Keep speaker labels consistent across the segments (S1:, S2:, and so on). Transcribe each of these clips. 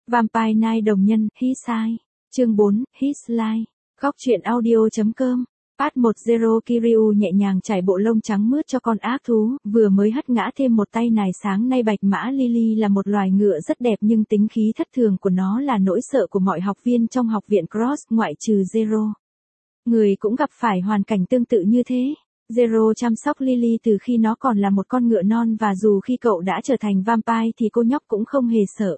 S1: Vampire Night đồng nhân, His Eye. Chương 4, His Life. Góc truyện audio.com. Part 10 Kiryu nhẹ nhàng trải bộ lông trắng mướt cho con ác thú, vừa mới hất ngã thêm một tay nài sáng nay. Bạch mã Lily là một loài ngựa rất đẹp nhưng tính khí thất thường của nó là nỗi sợ của mọi học viên trong học viện Cross ngoại trừ Zero. Người cũng gặp phải hoàn cảnh tương tự như thế. Zero chăm sóc Lily từ khi nó còn là một con ngựa non và dù khi cậu đã trở thành vampire thì cô nhóc cũng không hề sợ.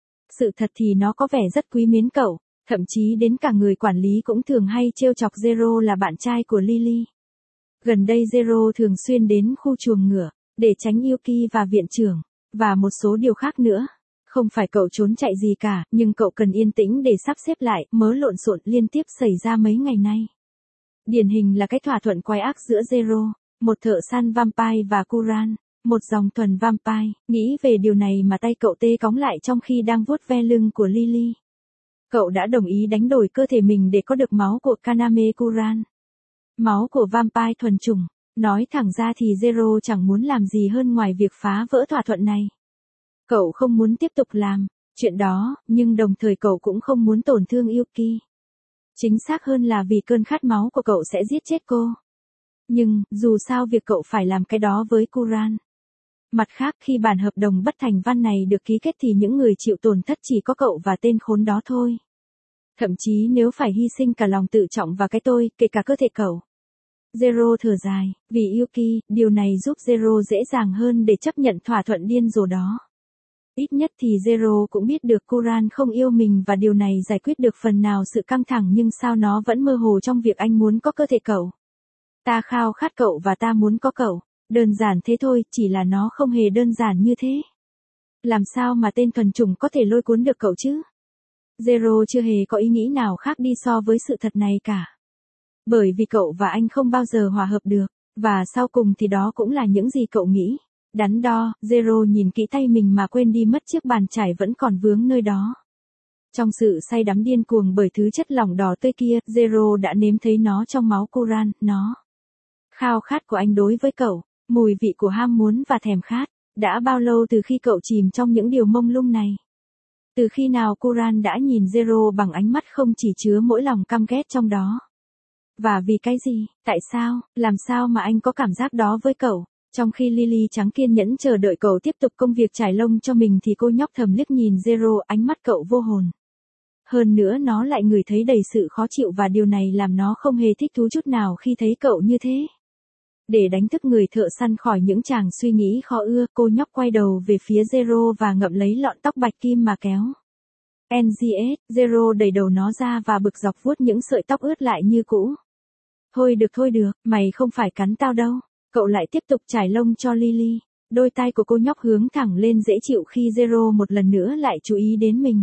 S1: Sự thật thì nó có vẻ rất quý mến cậu. Thậm chí đến cả người quản lý cũng thường hay trêu chọc Zero là bạn trai của Lily. Gần đây Zero thường xuyên đến khu chuồng ngựa, để tránh Yuki và viện trưởng, và một số điều khác nữa. Không phải cậu trốn chạy gì cả, nhưng cậu cần yên tĩnh để sắp xếp lại, mớ lộn xộn liên tiếp xảy ra mấy ngày nay. Điển hình là cái thỏa thuận quái ác giữa Zero, một thợ săn vampire và Kuran, một dòng thuần vampire. Nghĩ về điều này mà tay cậu tê cóng lại trong khi đang vuốt ve lưng của Lily. Cậu đã đồng ý đánh đổi cơ thể mình để có được máu của Kaname Kuran. Máu của vampire thuần chủng. Nói thẳng ra thì Zero chẳng muốn làm gì hơn ngoài việc phá vỡ thỏa thuận này. Cậu không muốn tiếp tục làm chuyện đó, nhưng đồng thời cậu cũng không muốn tổn thương Yuki. Chính xác hơn là vì cơn khát máu của cậu sẽ giết chết cô. Nhưng, dù sao việc cậu phải làm cái đó với Kuran. Mặt khác khi bản hợp đồng bất thành văn này được ký kết thì những người chịu tổn thất chỉ có cậu và tên khốn đó thôi. Thậm chí nếu phải hy sinh cả lòng tự trọng và cái tôi, kể cả cơ thể cậu. Zero thở dài, vì Yuki, điều này giúp Zero dễ dàng hơn để chấp nhận thỏa thuận điên rồ đó. Ít nhất thì Zero cũng biết được Kuran không yêu mình và điều này giải quyết được phần nào sự căng thẳng, nhưng sao nó vẫn mơ hồ trong việc anh muốn có cơ thể cậu. Ta khao khát cậu và ta muốn có cậu. Đơn giản thế thôi, chỉ là nó không hề đơn giản như thế. Làm sao mà tên thuần chủng có thể lôi cuốn được cậu chứ? Zero chưa hề có ý nghĩ nào khác đi so với sự thật này cả. Bởi vì cậu và anh không bao giờ hòa hợp được, và sau cùng thì đó cũng là những gì cậu nghĩ. Đắn đo, Zero nhìn kỹ tay mình mà quên đi mất chiếc bàn chải vẫn còn vướng nơi đó. Trong sự say đắm điên cuồng bởi thứ chất lỏng đỏ tươi kia, Zero đã nếm thấy nó trong máu Kuran, nó. Khao khát của anh đối với cậu. Mùi vị của ham muốn và thèm khát. Đã bao lâu từ khi cậu chìm trong những điều mông lung này? Từ khi nào Kuran đã nhìn Zero bằng ánh mắt không chỉ chứa mỗi lòng căm ghét trong đó? Và vì cái gì? Tại sao? Làm sao mà anh có cảm giác đó với cậu? Trong khi Lily trắng kiên nhẫn chờ đợi cậu tiếp tục công việc trải lông cho mình thì cô nhóc thầm liếc nhìn Zero, ánh mắt cậu vô hồn. Hơn nữa nó lại ngửi thấy đầy sự khó chịu và điều này làm nó không hề thích thú chút nào khi thấy cậu như thế. Để đánh thức người thợ săn khỏi những tràng suy nghĩ khó ưa, cô nhóc quay đầu về phía Zero và ngậm lấy lọn tóc bạch kim mà kéo. NGS, Zero đẩy đầu nó ra và bực dọc vuốt những sợi tóc ướt lại như cũ. Thôi được, mày không phải cắn tao đâu. Cậu lại tiếp tục trải lông cho Lily. Đôi tai của cô nhóc hướng thẳng lên dễ chịu khi Zero một lần nữa lại chú ý đến mình.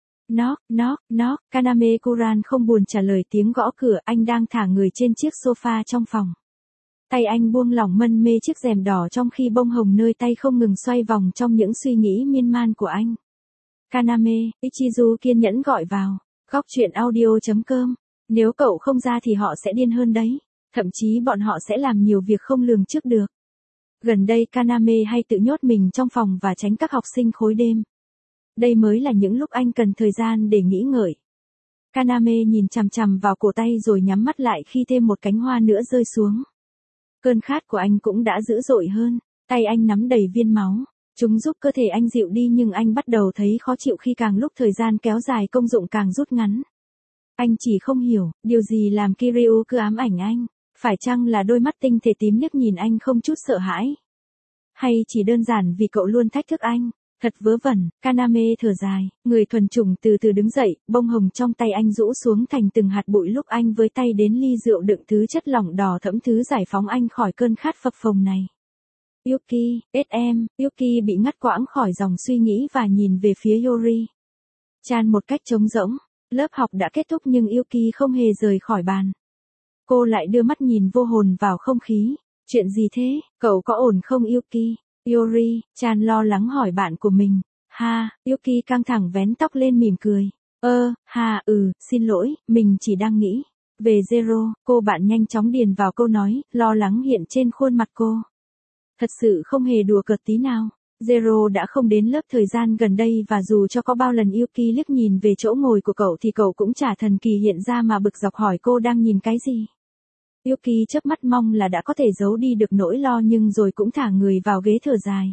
S1: Knock, Kaname Kuran không buồn trả lời tiếng gõ cửa, anh đang thả người trên chiếc sofa trong phòng. Tay anh buông lỏng mân mê chiếc rèm đỏ trong khi bông hồng nơi tay không ngừng xoay vòng trong những suy nghĩ miên man của anh. Kaname, Ichizu kiên nhẫn gọi vào. Góc truyện audio.com. Nếu cậu không ra thì họ sẽ điên hơn đấy. Thậm chí bọn họ sẽ làm nhiều việc không lường trước được. Gần đây Kaname hay tự nhốt mình trong phòng và tránh các học sinh khối đêm. Đây mới là những lúc anh cần thời gian để nghĩ ngợi. Kaname nhìn chằm chằm vào cổ tay rồi nhắm mắt lại khi thêm một cánh hoa nữa rơi xuống. Cơn khát của anh cũng đã dữ dội hơn, tay anh nắm đầy viên máu, chúng giúp cơ thể anh dịu đi nhưng anh bắt đầu thấy khó chịu khi càng lúc thời gian kéo dài công dụng càng rút ngắn. Anh chỉ không hiểu, điều gì làm Kiryu cứ ám ảnh anh, phải chăng là đôi mắt tinh thể tím liếc nhìn anh không chút sợ hãi? Hay chỉ đơn giản vì cậu luôn thách thức anh? Thật vớ vẩn, Kaname thở dài, người thuần chủng từ từ đứng dậy, bông hồng trong tay anh rũ xuống thành từng hạt bụi lúc anh với tay đến ly rượu đựng thứ chất lỏng đỏ thẫm thứ giải phóng anh khỏi cơn khát phập phồng này. Yuki, Yuki bị ngắt quãng khỏi dòng suy nghĩ và nhìn về phía Yori. Chan một cách trống rỗng, lớp học đã kết thúc nhưng Yuki không hề rời khỏi bàn. Cô lại đưa mắt nhìn vô hồn vào không khí. Chuyện gì thế, cậu có ổn không Yuki? Yori, Chan lo lắng hỏi bạn của mình. Yuki căng thẳng vén tóc lên mỉm cười. Xin lỗi, mình chỉ đang nghĩ. Về Zero, cô bạn nhanh chóng điền vào câu nói, lo lắng hiện trên khuôn mặt cô. Thật sự không hề đùa cợt tí nào. Zero đã không đến lớp thời gian gần đây và dù cho có bao lần Yuki liếc nhìn về chỗ ngồi của cậu thì cậu cũng chả thần kỳ hiện ra mà bực dọc hỏi cô đang nhìn cái gì. Yuki chớp mắt mong là đã có thể giấu đi được nỗi lo nhưng rồi cũng thả người vào ghế thở dài.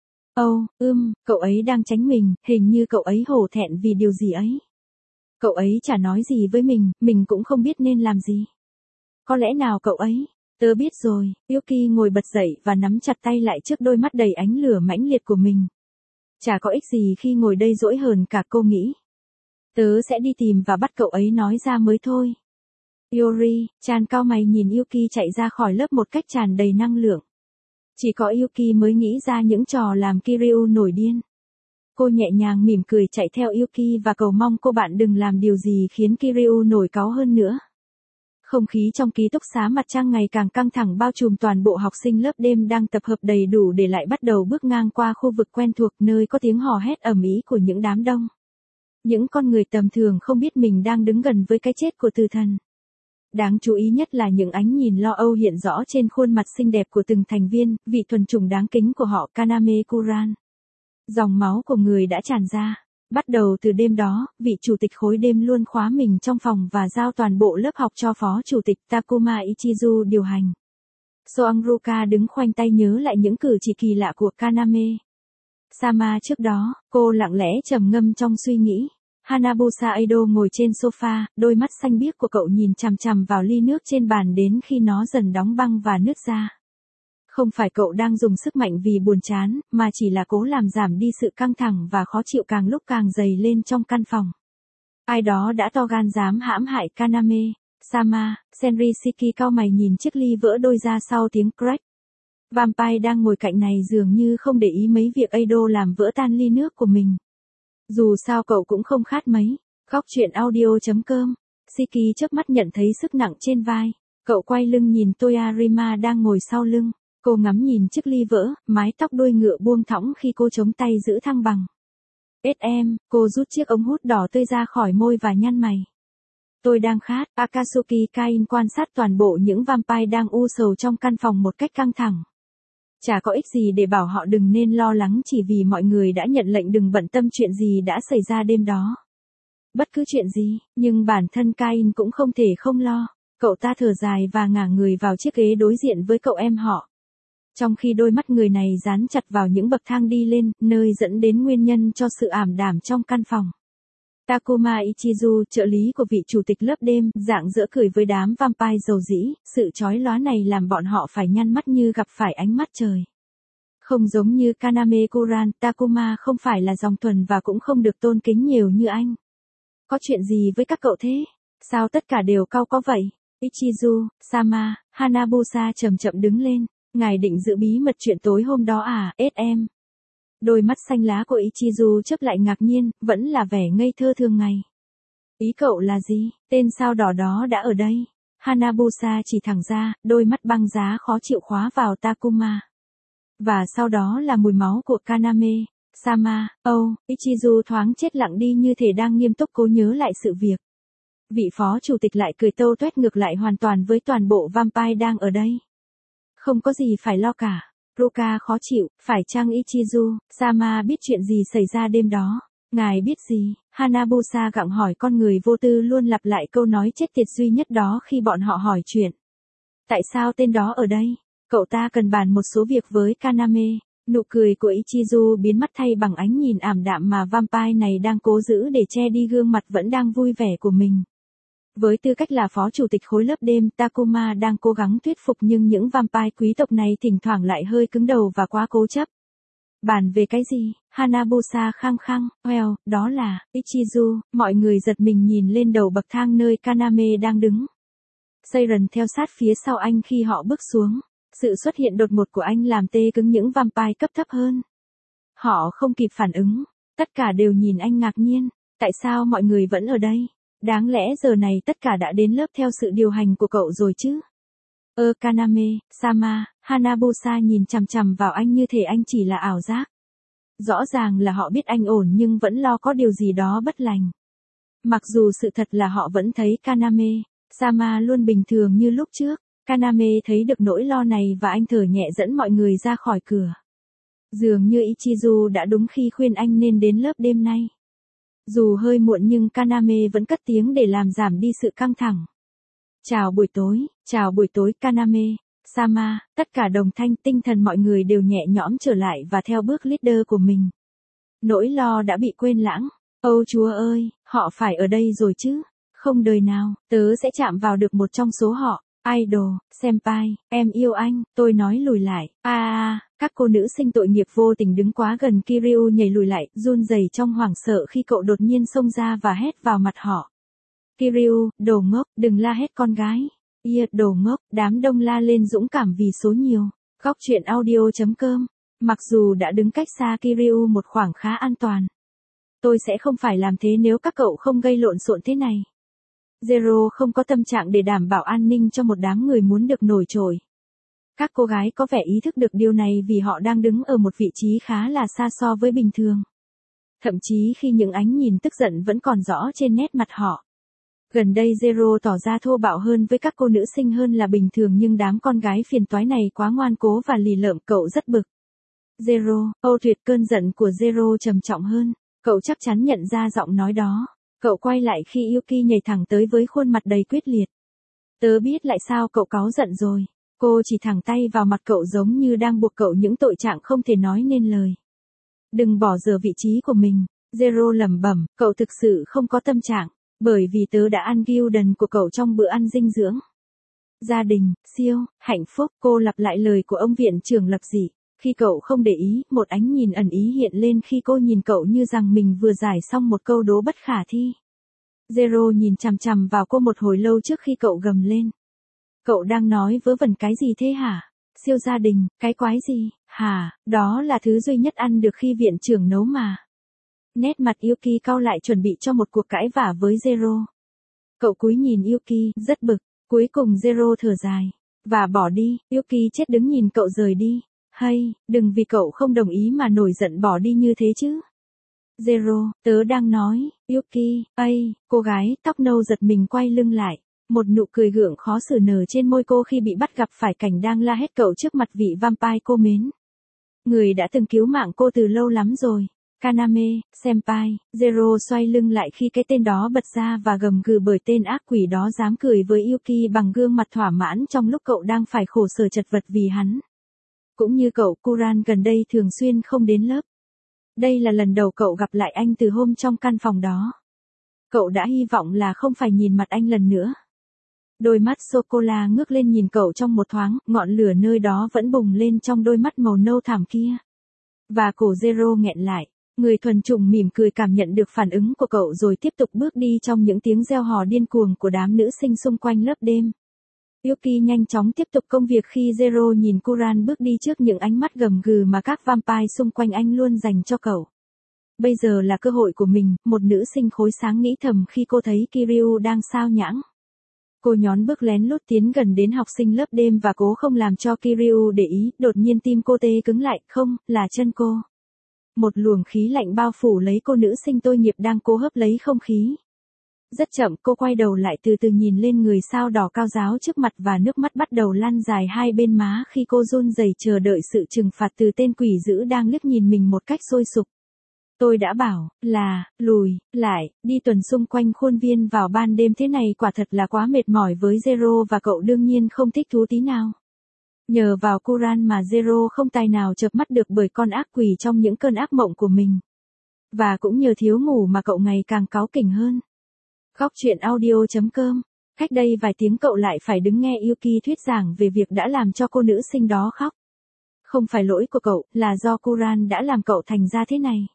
S1: Cậu ấy đang tránh mình, hình như cậu ấy hổ thẹn vì điều gì ấy. Cậu ấy chả nói gì với mình cũng không biết nên làm gì. Có lẽ nào cậu ấy... Tớ biết rồi, Yuki ngồi bật dậy và nắm chặt tay lại trước đôi mắt đầy ánh lửa mãnh liệt của mình. Chả có ích gì khi ngồi đây dỗi hờn cả, cô nghĩ. Tớ sẽ đi tìm và bắt cậu ấy nói ra mới thôi. Yori, Chan cau mày nhìn Yuki chạy ra khỏi lớp một cách tràn đầy năng lượng. Chỉ có Yuki mới nghĩ ra những trò làm Kiryu nổi điên. Cô nhẹ nhàng mỉm cười chạy theo Yuki và cầu mong cô bạn đừng làm điều gì khiến Kiryu nổi cáu hơn nữa. Không khí trong ký túc xá mặt trăng ngày càng căng thẳng bao trùm toàn bộ học sinh lớp đêm đang tập hợp đầy đủ để lại bắt đầu bước ngang qua khu vực quen thuộc nơi có tiếng hò hét ầm ĩ của những đám đông. Những con người tầm thường không biết mình đang đứng gần với cái chết của tử thần. Đáng chú ý nhất là những ánh nhìn lo âu hiện rõ trên khuôn mặt xinh đẹp của từng thành viên, vị thuần chủng đáng kính của họ Kaname Kuran. Dòng máu của người đã tràn ra. Bắt đầu từ đêm đó, vị chủ tịch khối đêm luôn khóa mình trong phòng và giao toàn bộ lớp học cho phó chủ tịch Takuma Ichizu điều hành. Soangruka đứng khoanh tay nhớ lại những cử chỉ kỳ lạ của Kaname Sama trước đó, cô lặng lẽ trầm ngâm trong suy nghĩ. Hanabusa Eido ngồi trên sofa, đôi mắt xanh biếc của cậu nhìn chằm chằm vào ly nước trên bàn đến khi nó dần đóng băng và nứt ra. Không phải cậu đang dùng sức mạnh vì buồn chán, mà chỉ là cố làm giảm đi sự căng thẳng và khó chịu càng lúc càng dày lên trong căn phòng. Ai đó đã to gan dám hãm hại Kaname Sama. Senrishiki cau mày nhìn chiếc ly vỡ đôi ra sau tiếng crack. Vampire đang ngồi cạnh này dường như không để ý mấy việc Eido làm vỡ tan ly nước của mình. Dù sao cậu cũng không khát mấy. Góc truyện audio.com. Shiki chớp mắt nhận thấy sức nặng trên vai. Cậu quay lưng nhìn Toyarima đang ngồi sau lưng. Cô ngắm nhìn chiếc ly vỡ, mái tóc đuôi ngựa buông thõng khi cô chống tay giữ thăng bằng. Cô rút chiếc ống hút đỏ tươi ra khỏi môi và nhăn mày. Tôi đang khát. Akatsuki Kain quan sát toàn bộ những vampire đang u sầu trong căn phòng một cách căng thẳng. Chả có ích gì để bảo họ đừng nên lo lắng chỉ vì mọi người đã nhận lệnh đừng bận tâm chuyện gì đã xảy ra đêm đó. Bất cứ chuyện gì, nhưng bản thân Kain cũng không thể không lo. Cậu ta thở dài và ngả người vào chiếc ghế đối diện với cậu em họ. Trong khi đôi mắt người này dán chặt vào những bậc thang đi lên, nơi dẫn đến nguyên nhân cho sự ảm đạm trong căn phòng. Takuma Ichizu, trợ lý của vị chủ tịch lớp đêm, rạng rỡ cười với đám vampire dầu dĩ, sự chói lóa này làm bọn họ phải nhăn mắt như gặp phải ánh mắt trời. Không giống như Kaname Kuran, Takuma không phải là dòng thuần và cũng không được tôn kính nhiều như anh. Có chuyện gì với các cậu thế? Sao tất cả đều cau có vậy? Ichizu, Sama, Hanabusa chậm chậm đứng lên. Ngài định giữ bí mật chuyện tối hôm đó à, SM? Đôi mắt xanh lá của Ichizu chớp lại ngạc nhiên, vẫn là vẻ ngây thơ thường ngày. Ý cậu là gì? Tên sao đỏ đó đã ở đây. Hanabusa chỉ thẳng ra, đôi mắt băng giá khó chịu khóa vào Takuma. Và sau đó là mùi máu của Kaname Sama. Ichizu thoáng chết lặng đi như thể đang nghiêm túc cố nhớ lại sự việc. Vị phó chủ tịch lại cười tâu tuét ngược lại hoàn toàn với toàn bộ vampire đang ở đây. Không có gì phải lo cả. Ruka khó chịu, phải chăng Ichizu, Sama biết chuyện gì xảy ra đêm đó? Ngài biết gì? Hanabusa gặng hỏi con người vô tư luôn lặp lại câu nói chết tiệt duy nhất đó khi bọn họ hỏi chuyện. Tại sao tên đó ở đây? Cậu ta cần bàn một số việc với Kaname. Nụ cười của Ichizu biến mất thay bằng ánh nhìn ảm đạm mà vampire này đang cố giữ để che đi gương mặt vẫn đang vui vẻ của mình. Với tư cách là phó chủ tịch khối lớp đêm, Takuma đang cố gắng thuyết phục nhưng những vampire quý tộc này thỉnh thoảng lại hơi cứng đầu và quá cố chấp. Bàn về cái gì? Hanabusa khăng khăng, đó là, Ichizu. Mọi người giật mình nhìn lên đầu bậc thang nơi Kaname đang đứng. Seiren theo sát phía sau anh khi họ bước xuống. Sự xuất hiện đột ngột của anh làm tê cứng những vampire cấp thấp hơn. Họ không kịp phản ứng. Tất cả đều nhìn anh ngạc nhiên. Tại sao mọi người vẫn ở đây? Đáng lẽ giờ này tất cả đã đến lớp theo sự điều hành của cậu rồi chứ? Kaname Sama, Hanabusa nhìn chằm chằm vào anh như thể anh chỉ là ảo giác. Rõ ràng là họ biết anh ổn nhưng vẫn lo có điều gì đó bất lành. Mặc dù sự thật là họ vẫn thấy Kaname Sama luôn bình thường như lúc trước. Kaname thấy được nỗi lo này và anh thở nhẹ dẫn mọi người ra khỏi cửa. Dường như Ichizu đã đúng khi khuyên anh nên đến lớp đêm nay. Dù hơi muộn nhưng Kaname vẫn cất tiếng để làm giảm đi sự căng thẳng. Chào buổi tối Kaname, Sama, tất cả đồng thanh tinh thần mọi người đều nhẹ nhõm trở lại và theo bước leader của mình. Nỗi lo đã bị quên lãng. Ôi chúa ơi, họ phải ở đây rồi chứ. Không đời nào, tớ sẽ chạm vào được một trong số họ. Idol, senpai, em yêu anh, tôi nói lùi lại. Các cô nữ sinh tội nghiệp vô tình đứng quá gần Kiryu nhảy lùi lại, run rẩy trong hoảng sợ khi cậu đột nhiên xông ra và hét vào mặt họ. Kiryu, đồ ngốc, đừng la hét con gái. Đồ ngốc, đám đông la lên dũng cảm vì số nhiều. Góc truyện audio.com. Mặc dù đã đứng cách xa Kiryu một khoảng khá an toàn. Tôi sẽ không phải làm thế nếu các cậu không gây lộn xộn thế này. Zero không có tâm trạng để đảm bảo an ninh cho một đám người muốn được nổi trội. Các cô gái có vẻ ý thức được điều này vì họ đang đứng ở một vị trí khá là xa so với bình thường. Thậm chí khi những ánh nhìn tức giận vẫn còn rõ trên nét mặt họ. Gần đây Zero tỏ ra thô bạo hơn với các cô nữ sinh hơn là bình thường nhưng đám con gái phiền toái này quá ngoan cố và lì lợm, cậu rất bực. Zero, tuyệt, cơn giận của Zero trầm trọng hơn. Cậu chắc chắn nhận ra giọng nói đó. Cậu quay lại khi Yuki nhảy thẳng tới với khuôn mặt đầy quyết liệt. Tớ biết lại sao cậu cáu giận rồi. Cô chỉ thẳng tay vào mặt cậu giống như đang buộc cậu những tội trạng không thể nói nên lời. Đừng bỏ dở vị trí của mình. Zero lẩm bẩm, cậu thực sự không có tâm trạng. Bởi vì tớ đã ăn gyuden của cậu trong bữa ăn dinh dưỡng. Gia đình, siêu, hạnh phúc, cô lặp lại lời của ông viện trưởng Lập Dị. Khi cậu không để ý, một ánh nhìn ẩn ý hiện lên khi cô nhìn cậu như rằng mình vừa giải xong một câu đố bất khả thi. Zero nhìn chằm chằm vào cô một hồi lâu trước khi cậu gầm lên. Cậu đang nói vớ vẩn cái gì thế hả? Siêu gia đình, cái quái gì? Hả, đó là thứ duy nhất ăn được khi viện trưởng nấu mà. Nét mặt Yuki cau lại chuẩn bị cho một cuộc cãi vã với Zero. Cậu cúi nhìn Yuki, rất bực. Cuối cùng Zero thở dài. Và bỏ đi, Yuki chết đứng nhìn cậu rời đi. Hay, đừng vì cậu không đồng ý mà nổi giận bỏ đi như thế chứ. Zero, tớ đang nói, Yuki, cô gái tóc nâu giật mình quay lưng lại. Một nụ cười gượng khó xử nở trên môi cô khi bị bắt gặp phải cảnh đang la hét cậu trước mặt vị vampire cô mến. Người đã từng cứu mạng cô từ lâu lắm rồi. Kaname, senpai, Zero xoay lưng lại khi cái tên đó bật ra và gầm gừ bởi tên ác quỷ đó dám cười với Yuki bằng gương mặt thỏa mãn trong lúc cậu đang phải khổ sở chật vật vì hắn. Cũng như cậu, Kuran gần đây thường xuyên không đến lớp. Đây là lần đầu cậu gặp lại anh từ hôm trong căn phòng đó. Cậu đã hy vọng là không phải nhìn mặt anh lần nữa. Đôi mắt sô-cô-la ngước lên nhìn cậu trong một thoáng, ngọn lửa nơi đó vẫn bùng lên trong đôi mắt màu nâu thẳm kia. Và cổ Zero nghẹn lại. Người thuần chủng mỉm cười cảm nhận được phản ứng của cậu rồi tiếp tục bước đi trong những tiếng reo hò điên cuồng của đám nữ sinh xung quanh lớp đêm. Yuki nhanh chóng tiếp tục công việc khi Zero nhìn Kuran bước đi trước những ánh mắt gầm gừ mà các vampire xung quanh anh luôn dành cho cậu. Bây giờ là cơ hội của mình, một nữ sinh khối sáng nghĩ thầm khi cô thấy Kiryu đang sao nhãng. Cô nhón bước lén lút tiến gần đến học sinh lớp đêm và cố không làm cho Kiryu để ý, đột nhiên tim cô tê cứng lại, không, là chân cô. Một luồng khí lạnh bao phủ lấy cô nữ sinh tội nghiệp đang cố hấp lấy không khí. Rất chậm cô quay đầu lại từ từ nhìn lên người sao đỏ cao ráo trước mặt và nước mắt bắt đầu lan dài hai bên má khi cô run rẩy chờ đợi sự trừng phạt từ tên quỷ dữ đang liếc nhìn mình một cách sôi sục. Tôi đã bảo là, lùi, lại, đi tuần xung quanh khuôn viên vào ban đêm thế này quả thật là quá mệt mỏi với Zero và cậu đương nhiên không thích thú tí nào. Nhờ vào Kuran mà Zero không tài nào chợp mắt được bởi con ác quỷ trong những cơn ác mộng của mình. Và cũng nhờ thiếu ngủ mà cậu ngày càng cáu kỉnh hơn. Góc truyện audio.com. Cách đây vài tiếng cậu lại phải đứng nghe Yuki thuyết giảng về việc đã làm cho cô nữ sinh đó khóc. Không phải lỗi của cậu, là do Kuran đã làm cậu thành ra thế này.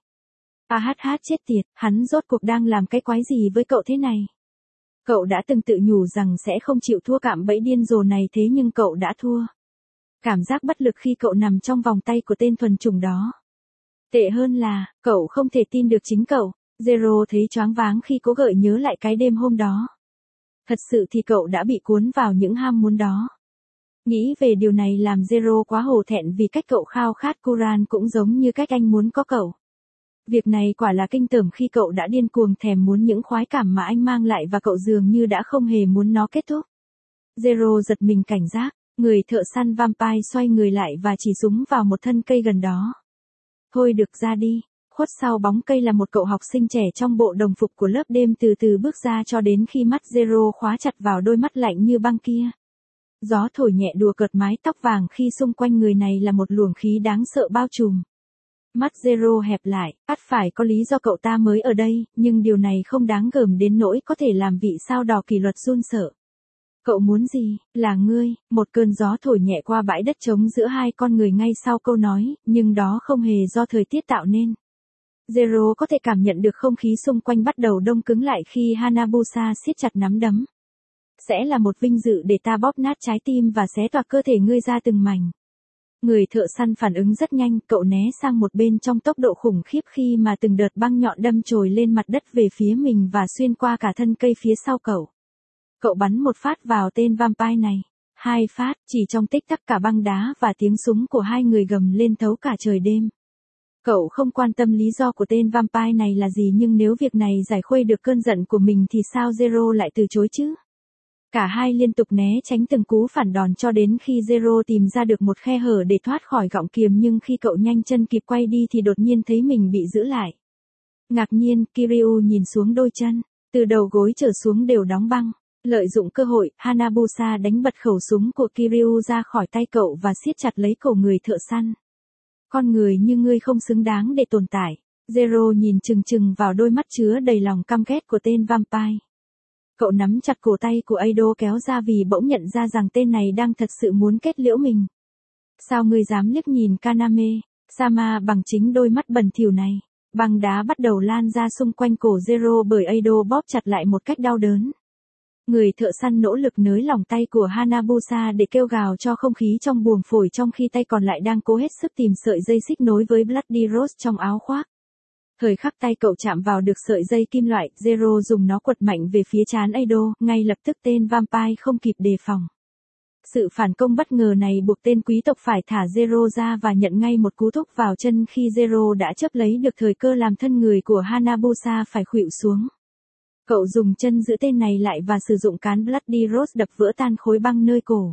S1: Chết tiệt, hắn rốt cuộc đang làm cái quái gì với cậu thế này? Cậu đã từng tự nhủ rằng sẽ không chịu thua cạm bẫy điên rồ này thế nhưng cậu đã thua. Cảm giác bất lực khi cậu nằm trong vòng tay của tên thuần chủng đó. Tệ hơn là, cậu không thể tin được chính cậu. Zero thấy choáng váng khi cố gợi nhớ lại cái đêm hôm đó. Thật sự thì cậu đã bị cuốn vào những ham muốn đó. Nghĩ về điều này làm Zero quá hổ thẹn vì cách cậu khao khát Kuran cũng giống như cách anh muốn có cậu. Việc này quả là kinh tởm khi cậu đã điên cuồng thèm muốn những khoái cảm mà anh mang lại và cậu dường như đã không hề muốn nó kết thúc. Zero giật mình cảnh giác, người thợ săn vampire xoay người lại và chỉ súng vào một thân cây gần đó. Thôi được ra đi. Khuất sau bóng cây là một cậu học sinh trẻ trong bộ đồng phục của lớp đêm từ từ bước ra cho đến khi mắt Zero khóa chặt vào đôi mắt lạnh như băng kia. Gió thổi nhẹ đùa cợt mái tóc vàng khi xung quanh người này là một luồng khí đáng sợ bao trùm. Mắt Zero hẹp lại, ắt phải có lý do cậu ta mới ở đây, nhưng điều này không đáng gờm đến nỗi có thể làm vị sao đỏ kỷ luật run sợ. Cậu muốn gì, là ngươi, một cơn gió thổi nhẹ qua bãi đất trống giữa hai con người ngay sau câu nói, nhưng đó không hề do thời tiết tạo nên. Zero có thể cảm nhận được không khí xung quanh bắt đầu đông cứng lại khi Hanabusa siết chặt nắm đấm. Sẽ là một vinh dự để ta bóp nát trái tim và xé toạc cơ thể ngươi ra từng mảnh. Người thợ săn phản ứng rất nhanh, cậu né sang một bên trong tốc độ khủng khiếp khi mà từng đợt băng nhọn đâm chồi lên mặt đất về phía mình và xuyên qua cả thân cây phía sau cậu. Cậu bắn một phát vào tên vampire này. 2 phát, chỉ trong tích tắc cả băng đá và tiếng súng của hai người gầm lên thấu cả trời đêm. Cậu không quan tâm lý do của tên vampire này là gì, nhưng nếu việc này giải khuây được cơn giận của mình thì sao Zero lại từ chối chứ? Cả hai liên tục né tránh từng cú phản đòn cho đến khi Zero tìm ra được một khe hở để thoát khỏi gọng kiềm, nhưng khi cậu nhanh chân kịp quay đi thì đột nhiên thấy mình bị giữ lại. Ngạc nhiên, Kiryu nhìn xuống đôi chân, từ đầu gối trở xuống đều đóng băng. Lợi dụng cơ hội, Hanabusa đánh bật khẩu súng của Kiryu ra khỏi tay cậu và siết chặt lấy cổ người thợ săn. Con người như ngươi không xứng đáng để tồn tại. Zero nhìn chừng chừng vào đôi mắt chứa đầy lòng căm ghét của tên vampire. Cậu nắm chặt cổ tay của Ado kéo ra vì bỗng nhận ra rằng tên này đang thật sự muốn kết liễu mình. Sao ngươi dám liếc nhìn Kaname, Sama bằng chính đôi mắt bẩn thỉu này? Băng đá bắt đầu lan ra xung quanh cổ Zero bởi Ado bóp chặt lại một cách đau đớn. Người thợ săn nỗ lực nới lỏng tay của Hanabusa để kêu gào cho không khí trong buồng phổi, trong khi tay còn lại đang cố hết sức tìm sợi dây xích nối với Bloody Rose trong áo khoác. Thời khắc tay cậu chạm vào được sợi dây kim loại, Zero dùng nó quật mạnh về phía trán Ado, ngay lập tức tên vampire không kịp đề phòng. Sự phản công bất ngờ này buộc tên quý tộc phải thả Zero ra và nhận ngay một cú thúc vào chân khi Zero đã chấp lấy được thời cơ làm thân người của Hanabusa phải khuỵu xuống. Cậu dùng chân giữ tên này lại và sử dụng cán Bloody Rose đập vỡ tan khối băng nơi cổ.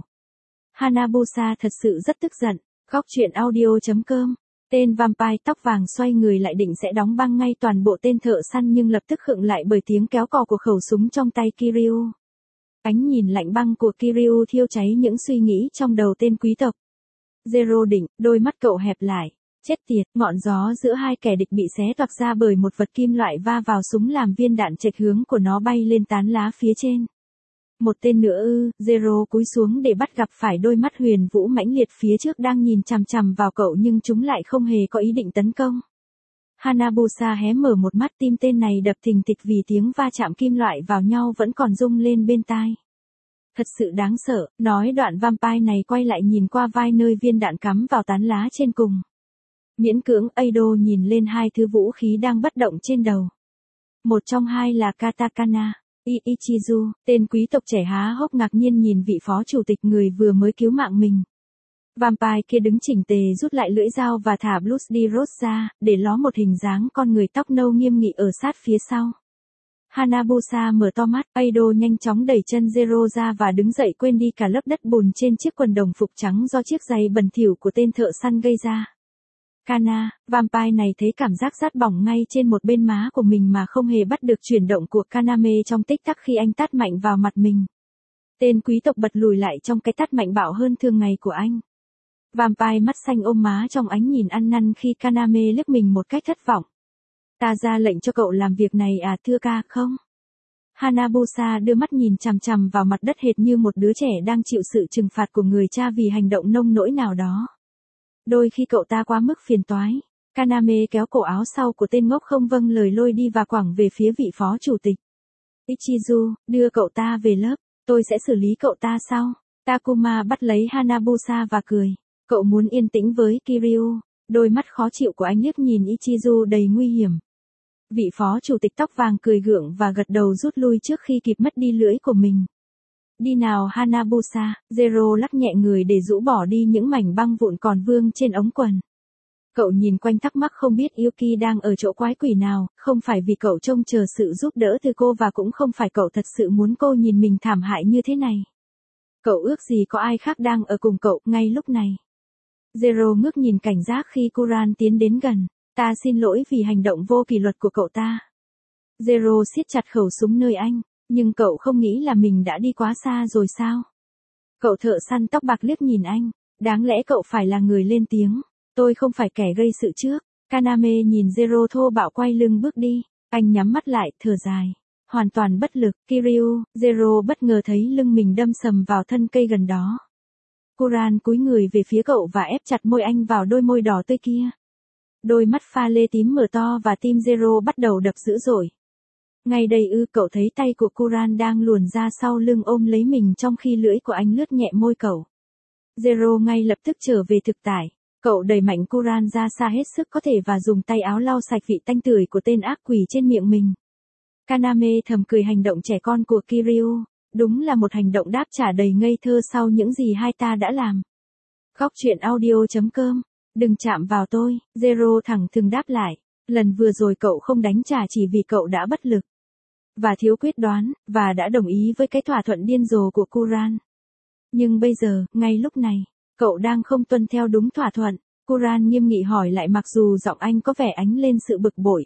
S1: Hanabusa thật sự rất tức giận. Góc truyện audio.com. Tên vampire tóc vàng xoay người lại định sẽ đóng băng ngay toàn bộ tên thợ săn, nhưng lập tức khựng lại bởi tiếng kéo cò của khẩu súng trong tay Kiryu. Ánh nhìn lạnh băng của Kiryu thiêu cháy những suy nghĩ trong đầu tên quý tộc. Zero định, đôi mắt cậu hẹp lại. Chết tiệt, ngọn gió giữa hai kẻ địch bị xé toạc ra bởi một vật kim loại va vào súng làm viên đạn chệch hướng của nó bay lên tán lá phía trên. Một tên nữa ư? Zero cúi xuống để bắt gặp phải đôi mắt huyền vũ mãnh liệt phía trước đang nhìn chằm chằm vào cậu, nhưng chúng lại không hề có ý định tấn công. Hanabusa hé mở một mắt, tim tên này đập thình thịch vì tiếng va chạm kim loại vào nhau vẫn còn rung lên bên tai. Thật sự đáng sợ, nói đoạn vampire này quay lại nhìn qua vai nơi viên đạn cắm vào tán lá trên cùng. Miễn cưỡng, Ado nhìn lên hai thứ vũ khí đang bất động trên đầu. Một trong hai là katakana. Ichizu, tên quý tộc trẻ há hốc ngạc nhiên nhìn vị phó chủ tịch người vừa mới cứu mạng mình. Vampire kia đứng chỉnh tề rút lại lưỡi dao và thả Bloody Rose ra, để ló một hình dáng con người tóc nâu nghiêm nghị ở sát phía sau. Hanabusa mở to mắt, Ado nhanh chóng đẩy chân Zero ra và đứng dậy, quên đi cả lớp đất bùn trên chiếc quần đồng phục trắng do chiếc giày bẩn thỉu của tên thợ săn gây ra. Kana, vampire này thấy cảm giác rát bỏng ngay trên một bên má của mình mà không hề bắt được chuyển động của Kaname trong tích tắc khi anh tát mạnh vào mặt mình. Tên quý tộc bật lùi lại trong cái tát mạnh bạo hơn thường ngày của anh. Vampire mắt xanh ôm má trong ánh nhìn ăn năn khi Kaname liếc mình một cách thất vọng. Ta ra lệnh cho cậu làm việc này à thưa ca không? Hanabusa đưa mắt nhìn chằm chằm vào mặt đất hệt như một đứa trẻ đang chịu sự trừng phạt của người cha vì hành động nông nỗi nào đó. Đôi khi cậu ta quá mức phiền toái. Kaname kéo cổ áo sau của tên ngốc không vâng lời, lôi đi và quẳng về phía vị phó chủ tịch. Ichizu, đưa cậu ta về lớp, tôi sẽ xử lý cậu ta sau. Takuma bắt lấy Hanabusa và cười. Cậu muốn yên tĩnh với Kiryu. Đôi mắt khó chịu của anh liếc nhìn Ichizu đầy nguy hiểm. Vị phó chủ tịch tóc vàng cười gượng và gật đầu rút lui trước khi kịp mất đi lưỡi của mình. Đi nào Hanabusa, Zero lắc nhẹ người để rũ bỏ đi những mảnh băng vụn còn vương trên ống quần. Cậu nhìn quanh thắc mắc không biết Yuki đang ở chỗ quái quỷ nào, không phải vì cậu trông chờ sự giúp đỡ từ cô và cũng không phải cậu thật sự muốn cô nhìn mình thảm hại như thế này. Cậu ước gì có ai khác đang ở cùng cậu ngay lúc này. Zero ngước nhìn cảnh giác khi Kuran tiến đến gần. Ta xin lỗi vì hành động vô kỷ luật của cậu ta. Zero siết chặt khẩu súng nơi anh, nhưng cậu không nghĩ là mình đã đi quá xa rồi sao? Cậu thợ săn tóc bạc liếc nhìn anh, đáng lẽ cậu phải là người lên tiếng. Tôi không phải kẻ gây sự trước. Kaname nhìn Zero thô bạo quay lưng bước đi, anh nhắm mắt lại, thở dài. Hoàn toàn bất lực, Kiryu, Zero bất ngờ thấy lưng mình đâm sầm vào thân cây gần đó. Kuran cúi người về phía cậu và ép chặt môi anh vào đôi môi đỏ tươi kia. Đôi mắt pha lê tím mở to và tim Zero bắt đầu đập dữ dội. Ngay đây cậu thấy tay của Kuran đang luồn ra sau lưng ôm lấy mình trong khi lưỡi của anh lướt nhẹ môi cậu. Zero ngay lập tức trở về thực tại. Cậu đẩy mạnh Kuran ra xa hết sức có thể và dùng tay áo lau sạch vị tanh tưởi của tên ác quỷ trên miệng mình. Kaname thầm cười hành động trẻ con của Kiryu, đúng là một hành động đáp trả đầy ngây thơ sau những gì hai ta đã làm. Góc truyện audio.com, đừng chạm vào tôi, Zero thẳng thừng đáp lại. Lần vừa rồi cậu không đánh trả chỉ vì cậu đã bất lực và thiếu quyết đoán, và đã đồng ý với cái thỏa thuận điên rồ của Kuran. Nhưng bây giờ, ngay lúc này, cậu đang không tuân theo đúng thỏa thuận. Kuran nghiêm nghị hỏi lại mặc dù giọng anh có vẻ ánh lên sự bực bội.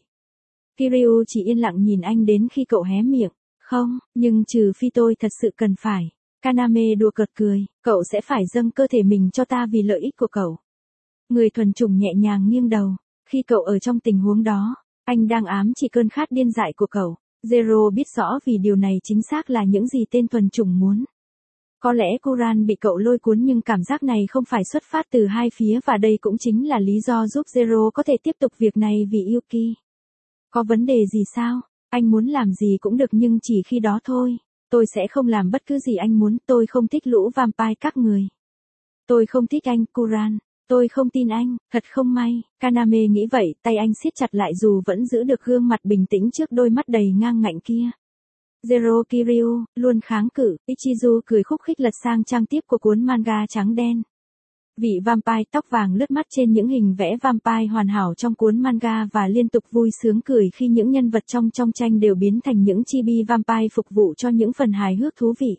S1: Kiryu chỉ yên lặng nhìn anh đến khi cậu hé miệng. Không, nhưng trừ phi tôi thật sự cần phải. Kaname đùa cợt cười, cậu sẽ phải dâng cơ thể mình cho ta vì lợi ích của cậu. Người thuần chủng nhẹ nhàng nghiêng đầu. Khi cậu ở trong tình huống đó, anh đang ám chỉ cơn khát điên dại của cậu. Zero biết rõ vì điều này chính xác là những gì tên thuần chủng muốn. Có lẽ Kuran bị cậu lôi cuốn nhưng cảm giác này không phải xuất phát từ hai phía và đây cũng chính là lý do giúp Zero có thể tiếp tục việc này vì Yuki. Có vấn đề gì sao? Anh muốn làm gì cũng được nhưng chỉ khi đó thôi. Tôi sẽ không làm bất cứ gì anh muốn, tôi không thích lũ vampire các người. Tôi không thích anh, Kuran. Tôi không tin anh, thật không may. Kaname nghĩ vậy, tay anh siết chặt lại dù vẫn giữ được gương mặt bình tĩnh trước đôi mắt đầy ngang ngạnh kia. Zero Kiryu, luôn kháng cự, Ichizu cười khúc khích lật sang trang tiếp của cuốn manga trắng đen. Vị vampire tóc vàng lướt mắt trên những hình vẽ vampire hoàn hảo trong cuốn manga và liên tục vui sướng cười khi những nhân vật trong tranh đều biến thành những chibi vampire phục vụ cho những phần hài hước thú vị.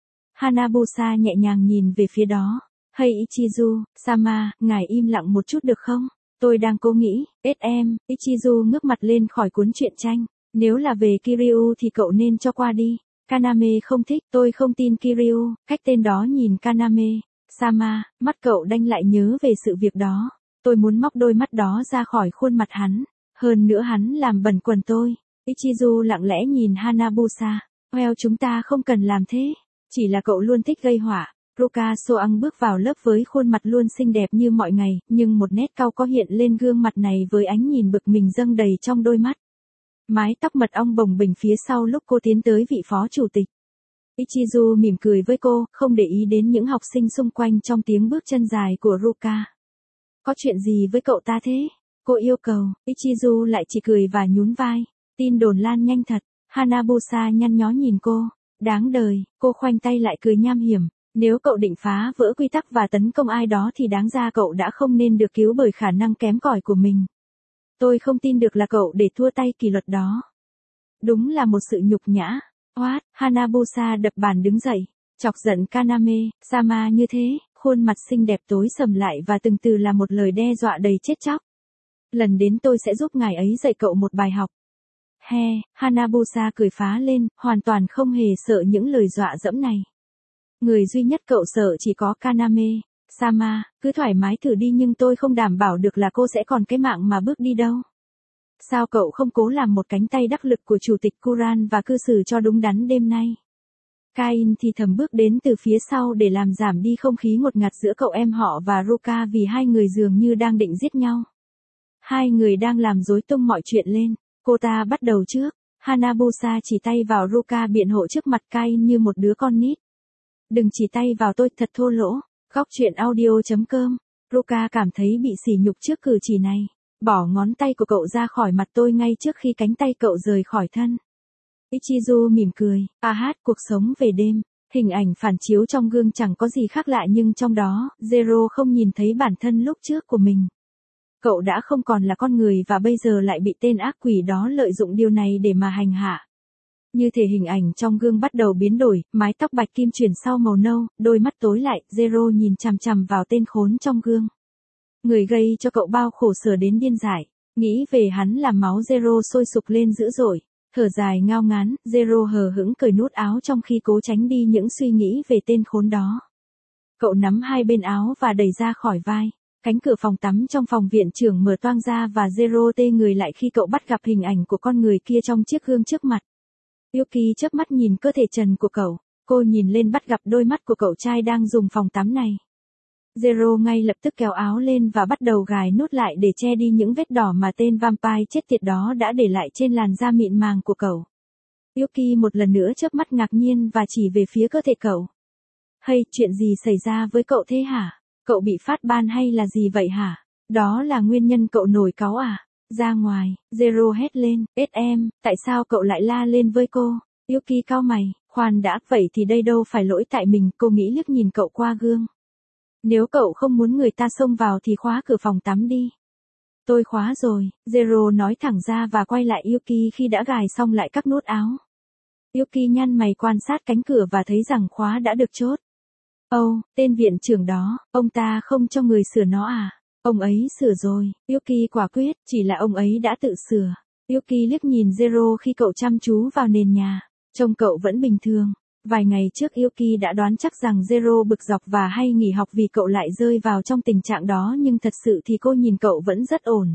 S1: Hanabusa nhẹ nhàng nhìn về phía đó. Hey Ichizu, Sama, ngài im lặng một chút được không? Tôi đang cố nghĩ, em, Ichizu ngước mặt lên khỏi cuốn truyện tranh. Nếu là về Kiryu thì cậu nên cho qua đi. Kaname không thích, tôi không tin Kiryu, cách tên đó nhìn Kaname. Sama, mắt cậu đanh lại nhớ về sự việc đó. Tôi muốn móc đôi mắt đó ra khỏi khuôn mặt hắn. Hơn nữa hắn làm bẩn quần tôi. Ichizu lặng lẽ nhìn Hanabusa. Well chúng ta không cần làm thế. Chỉ là cậu luôn thích gây họa. Ruka Soang bước vào lớp với khuôn mặt luôn xinh đẹp như mọi ngày, nhưng một nét cau có hiện lên gương mặt này với ánh nhìn bực mình dâng đầy trong đôi mắt. Mái tóc mật ong bồng bềnh phía sau lúc cô tiến tới vị phó chủ tịch. Ichizu mỉm cười với cô, không để ý đến những học sinh xung quanh trong tiếng bước chân dài của Ruka. Có chuyện gì với cậu ta thế? Cô yêu cầu, Ichizu lại chỉ cười và nhún vai. Tin đồn lan nhanh thật, Hanabusa nhăn nhó nhìn cô. Đáng đời, cô khoanh tay lại cười nham hiểm. Nếu cậu định phá vỡ quy tắc và tấn công ai đó thì đáng ra cậu đã không nên được cứu bởi khả năng kém cỏi của mình. Tôi không tin được là cậu để thua tay kỷ luật đó. Đúng là một sự nhục nhã. What? Hanabusa đập bàn đứng dậy, chọc giận Kaname, Sama như thế, khuôn mặt xinh đẹp tối sầm lại và từng từ là một lời đe dọa đầy chết chóc. Lần đến tôi sẽ giúp ngài ấy dạy cậu một bài học. He, Hanabusa cười phá lên, hoàn toàn không hề sợ những lời dọa dẫm này. Người duy nhất cậu sợ chỉ có Kaname. Sama, cứ thoải mái thử đi nhưng tôi không đảm bảo được là cô sẽ còn cái mạng mà bước đi đâu. Sao cậu không cố làm một cánh tay đắc lực của chủ tịch Kuran và cư xử cho đúng đắn đêm nay? Kain thì thầm bước đến từ phía sau để làm giảm đi không khí ngột ngạt giữa cậu em họ và Ruka vì hai người dường như đang định giết nhau. Hai người đang làm rối tung mọi chuyện lên. Cô ta bắt đầu trước. Hanabusa chỉ tay vào Ruka biện hộ trước mặt Kain như một đứa con nít. Đừng chỉ tay vào tôi, thật thô lỗ. Góc truyện audio.com. Ruka cảm thấy bị sỉ nhục trước cử chỉ này. Bỏ ngón tay của cậu ra khỏi mặt tôi ngay trước khi cánh tay cậu rời khỏi thân. Ichizu mỉm cười. Cuộc sống về đêm. Hình ảnh phản chiếu trong gương chẳng có gì khác lạ nhưng trong đó, Zero không nhìn thấy bản thân lúc trước của mình. Cậu đã không còn là con người và bây giờ lại bị tên ác quỷ đó lợi dụng điều này để mà hành hạ. Như thể hình ảnh trong gương bắt đầu biến đổi, mái tóc bạch kim chuyển sau màu nâu, đôi mắt tối lại, Zero nhìn chằm chằm vào tên khốn trong gương. Người gây cho cậu bao khổ sở đến điên dại. Nghĩ về hắn làm máu Zero sôi sục lên dữ dội. Thở dài ngao ngán, Zero hờ hững cởi nút áo trong khi cố tránh đi những suy nghĩ về tên khốn đó. Cậu nắm hai bên áo và đẩy ra khỏi vai. Cánh cửa phòng tắm trong phòng viện trưởng mở toang ra và Zero tê người lại khi cậu bắt gặp hình ảnh của con người kia trong chiếc gương trước mặt. Yuki chớp mắt nhìn cơ thể trần của cậu. Cô nhìn lên bắt gặp đôi mắt của cậu trai đang dùng phòng tắm này. Zero ngay lập tức kéo áo lên và bắt đầu gài nút lại để che đi những vết đỏ mà tên vampire chết tiệt đó đã để lại trên làn da mịn màng của cậu. Yuki một lần nữa chớp mắt ngạc nhiên và chỉ về phía cơ thể cậu. Hay, chuyện gì xảy ra với cậu thế hả? Cậu bị phát ban hay là gì vậy hả? Đó là nguyên nhân cậu nổi cáu à? Ra ngoài, Zero hét lên, em, tại sao cậu lại la lên với cô? Yuki cau mày, khoan đã, vậy thì đây đâu phải lỗi tại mình, cô nghĩ liếc nhìn cậu qua gương. Nếu cậu không muốn người ta xông vào thì khóa cửa phòng tắm đi. Tôi khóa rồi, Zero nói thẳng ra và quay lại Yuki khi đã gài xong lại các nút áo. Yuki nhăn mày quan sát cánh cửa và thấy rằng khóa đã được chốt. Tên viện trưởng đó, ông ta không cho người sửa nó à? Ông ấy sửa rồi, Yuki quả quyết, chỉ là ông ấy đã tự sửa. Yuki liếc nhìn Zero khi cậu chăm chú vào nền nhà, trông cậu vẫn bình thường. Vài ngày trước Yuki đã đoán chắc rằng Zero bực dọc và hay nghỉ học vì cậu lại rơi vào trong tình trạng đó nhưng thật sự thì cô nhìn cậu vẫn rất ổn.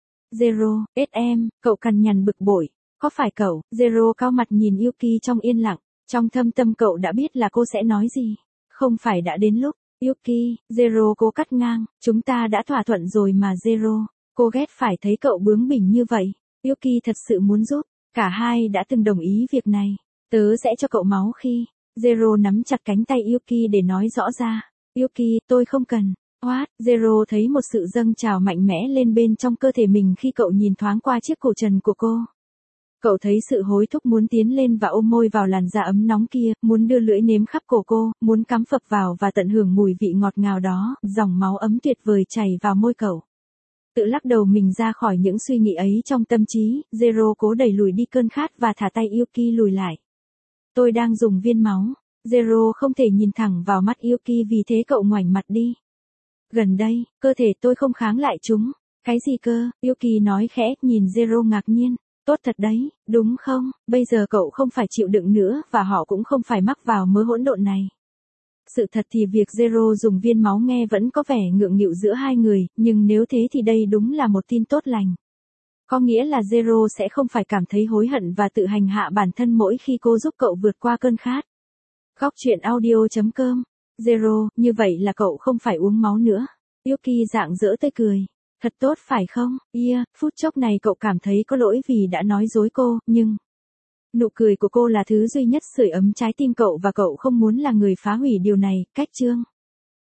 S1: Zero, em, cậu cằn nhằn bực bội. Có phải cậu? Zero cau mặt nhìn Yuki trong yên lặng. Trong thâm tâm cậu đã biết là cô sẽ nói gì. Không phải đã đến lúc. Yuki, Zero cố cắt ngang. Chúng ta đã thỏa thuận rồi mà Zero. Cô ghét phải thấy cậu bướng bỉnh như vậy. Yuki thật sự muốn giúp. Cả hai đã từng đồng ý việc này. Tớ sẽ cho cậu máu khi. Zero nắm chặt cánh tay Yuki để nói rõ ra. Yuki, tôi không cần. What? Zero thấy một sự dâng trào mạnh mẽ lên bên trong cơ thể mình khi cậu nhìn thoáng qua chiếc cổ trần của cô. Cậu thấy sự hối thúc muốn tiến lên và ôm môi vào làn da ấm nóng kia, muốn đưa lưỡi nếm khắp cổ cô, muốn cắm phập vào và tận hưởng mùi vị ngọt ngào đó, dòng máu ấm tuyệt vời chảy vào môi cậu. Tự lắc đầu mình ra khỏi những suy nghĩ ấy trong tâm trí, Zero cố đẩy lùi đi cơn khát và thả tay Yuki lùi lại. Tôi đang dùng viên máu. Zero không thể nhìn thẳng vào mắt Yuki vì thế cậu ngoảnh mặt đi. Gần đây, cơ thể tôi không kháng lại chúng. Cái gì cơ? Yuki nói khẽ, nhìn Zero ngạc nhiên. Tốt thật đấy, đúng không? Bây giờ cậu không phải chịu đựng nữa và họ cũng không phải mắc vào mớ hỗn độn này. Sự thật thì việc Zero dùng viên máu nghe vẫn có vẻ ngượng nghịu giữa hai người, nhưng nếu thế thì đây đúng là một tin tốt lành. Có nghĩa là Zero sẽ không phải cảm thấy hối hận và tự hành hạ bản thân mỗi khi cô giúp cậu vượt qua cơn khát. Góc truyện audio.com. Zero, như vậy là cậu không phải uống máu nữa. Yuki rạng rỡ tươi cười. Thật tốt phải không? Phút chốc này cậu cảm thấy có lỗi vì đã nói dối cô, nhưng nụ cười của cô là thứ duy nhất sưởi ấm trái tim cậu và cậu không muốn là người phá hủy điều này. Cách chương